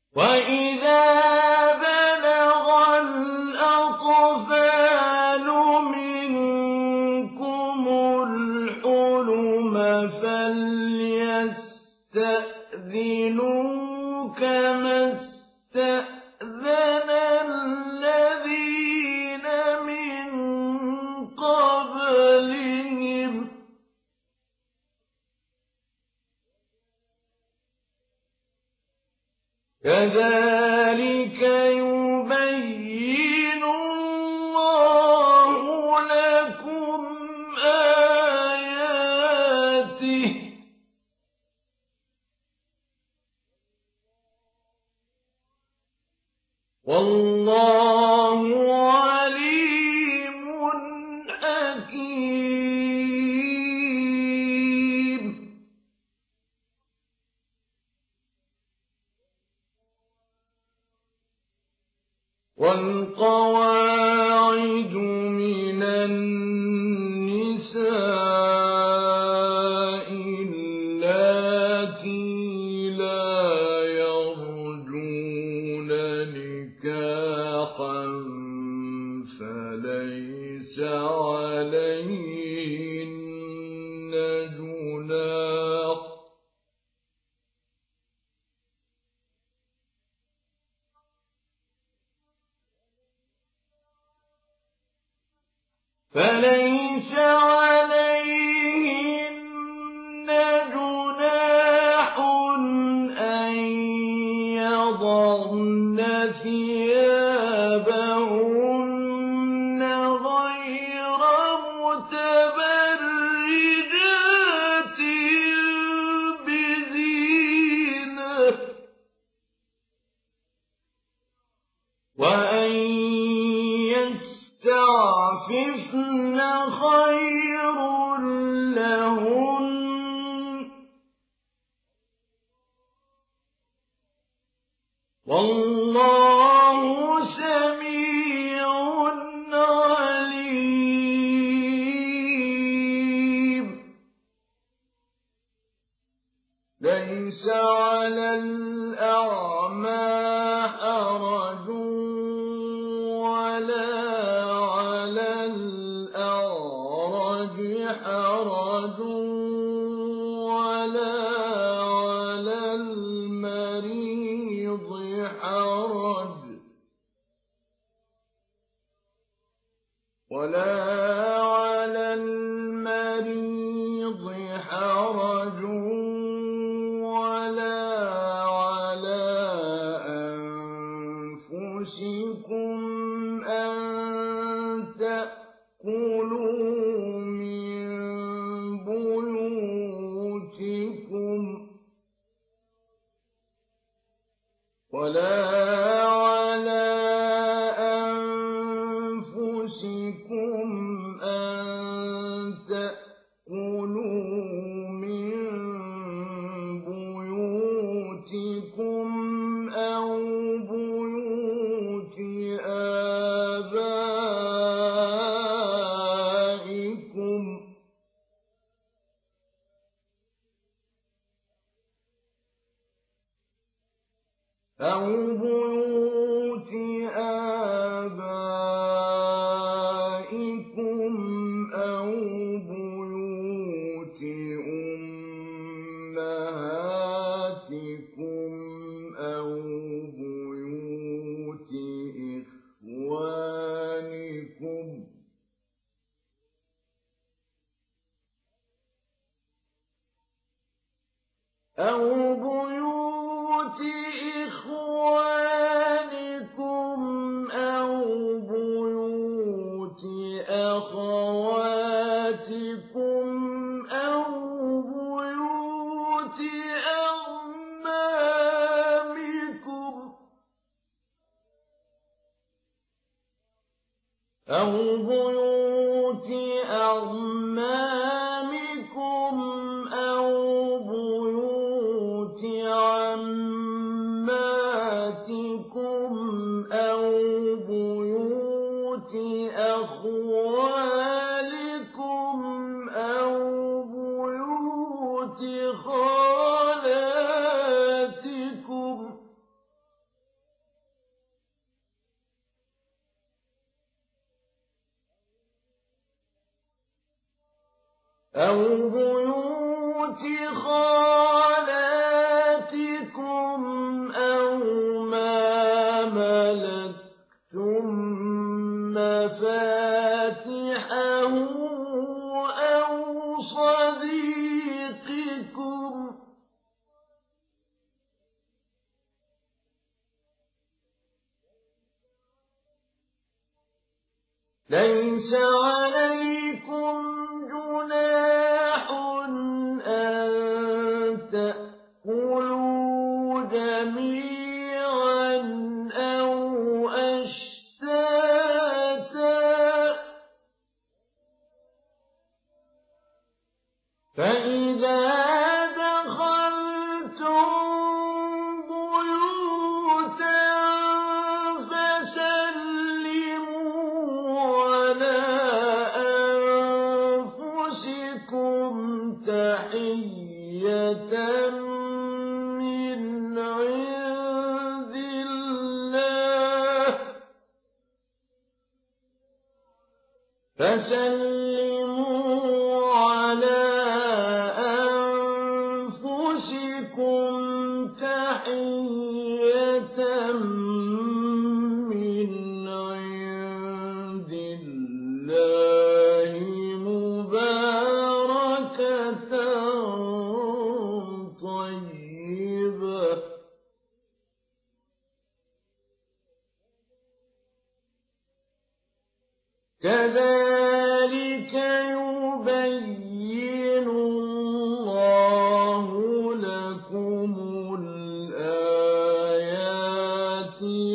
وَإِذَا بَلَغَ الْأَطْفَالُ مِنكُمُ الْحُلُمَ فَلْيَسْتَأْذِنُوا كَمَا اسْتَأْذَنَ الَّذِينَ مِن قَبْلِهِمْ ۚ كَذَٰلِكَ يُبَيِّنُ اللَّهُ لَكُمْ آيَاتِهِ ۗ وَاللَّهُ عَلِيمٌ حَكِيمٌ. وَالْقَوَاعِدُ مِنَ النِّسَاءِ اللَّاتِي لَا يَرْجُونَ نِكَاحًا فَلَيْسَ عَلَيْهِنَّ جُنَاحٌ أَن يَضَعْنَ ثِيَابَهُنَّ غَيْرَ مُتَبَرِّجَاتٍ بِزِينَةٍ ۖ وَأَن يَسْتَعْفِفْنَ خَيْرٌ لَّهُنَّ ۗ وَاللَّهُ سَمِيعٌ عَلِيمٌ. لَيْسَ عَلَى الْأَعْمَىٰ حَرَجٌ وَلَا عَلَى الْأَعْرَجِ حَرَجٌ وَلَا عَلَى الْمَرِيضِ حَرَجٌ وَلَا عَلَىٰ أَنفُسِكُمْ أَن تَأْكُلُوا مِن بُيُوتِكُمْ أَوْ بُيُوتِ آبَائِكُمْ أَوْ بُيُوتِ أُمَّهَاتِكُمْ أَوْ بُيُوتِ إِخْوَانِكُمْ أَوْ بُيُوتِ أَخَوَاتِكُمْ أَوْ بُيُوتِ أَعْمَامِكُمْ أَوْ بُيُوتِ عَمَّاتِكُمْ أَوْ بُيُوتِ أَخْوَالِكُمْ أَوْ بُيُوتِ خَالَاتِكُمْ أو بيوت خالاتكم أو ما ملكتم مفاتحه أو صديقكم ليس عليكم جناح أن تأكلوا جميعا أو أشتاتا فإذا دخلتم بيوتا فسلموا على أنفسكم تحية من عند الله فسلموا على أنفسكم تحية من عند الله مباركة طيبة كذلك يبين الله لكم الآيات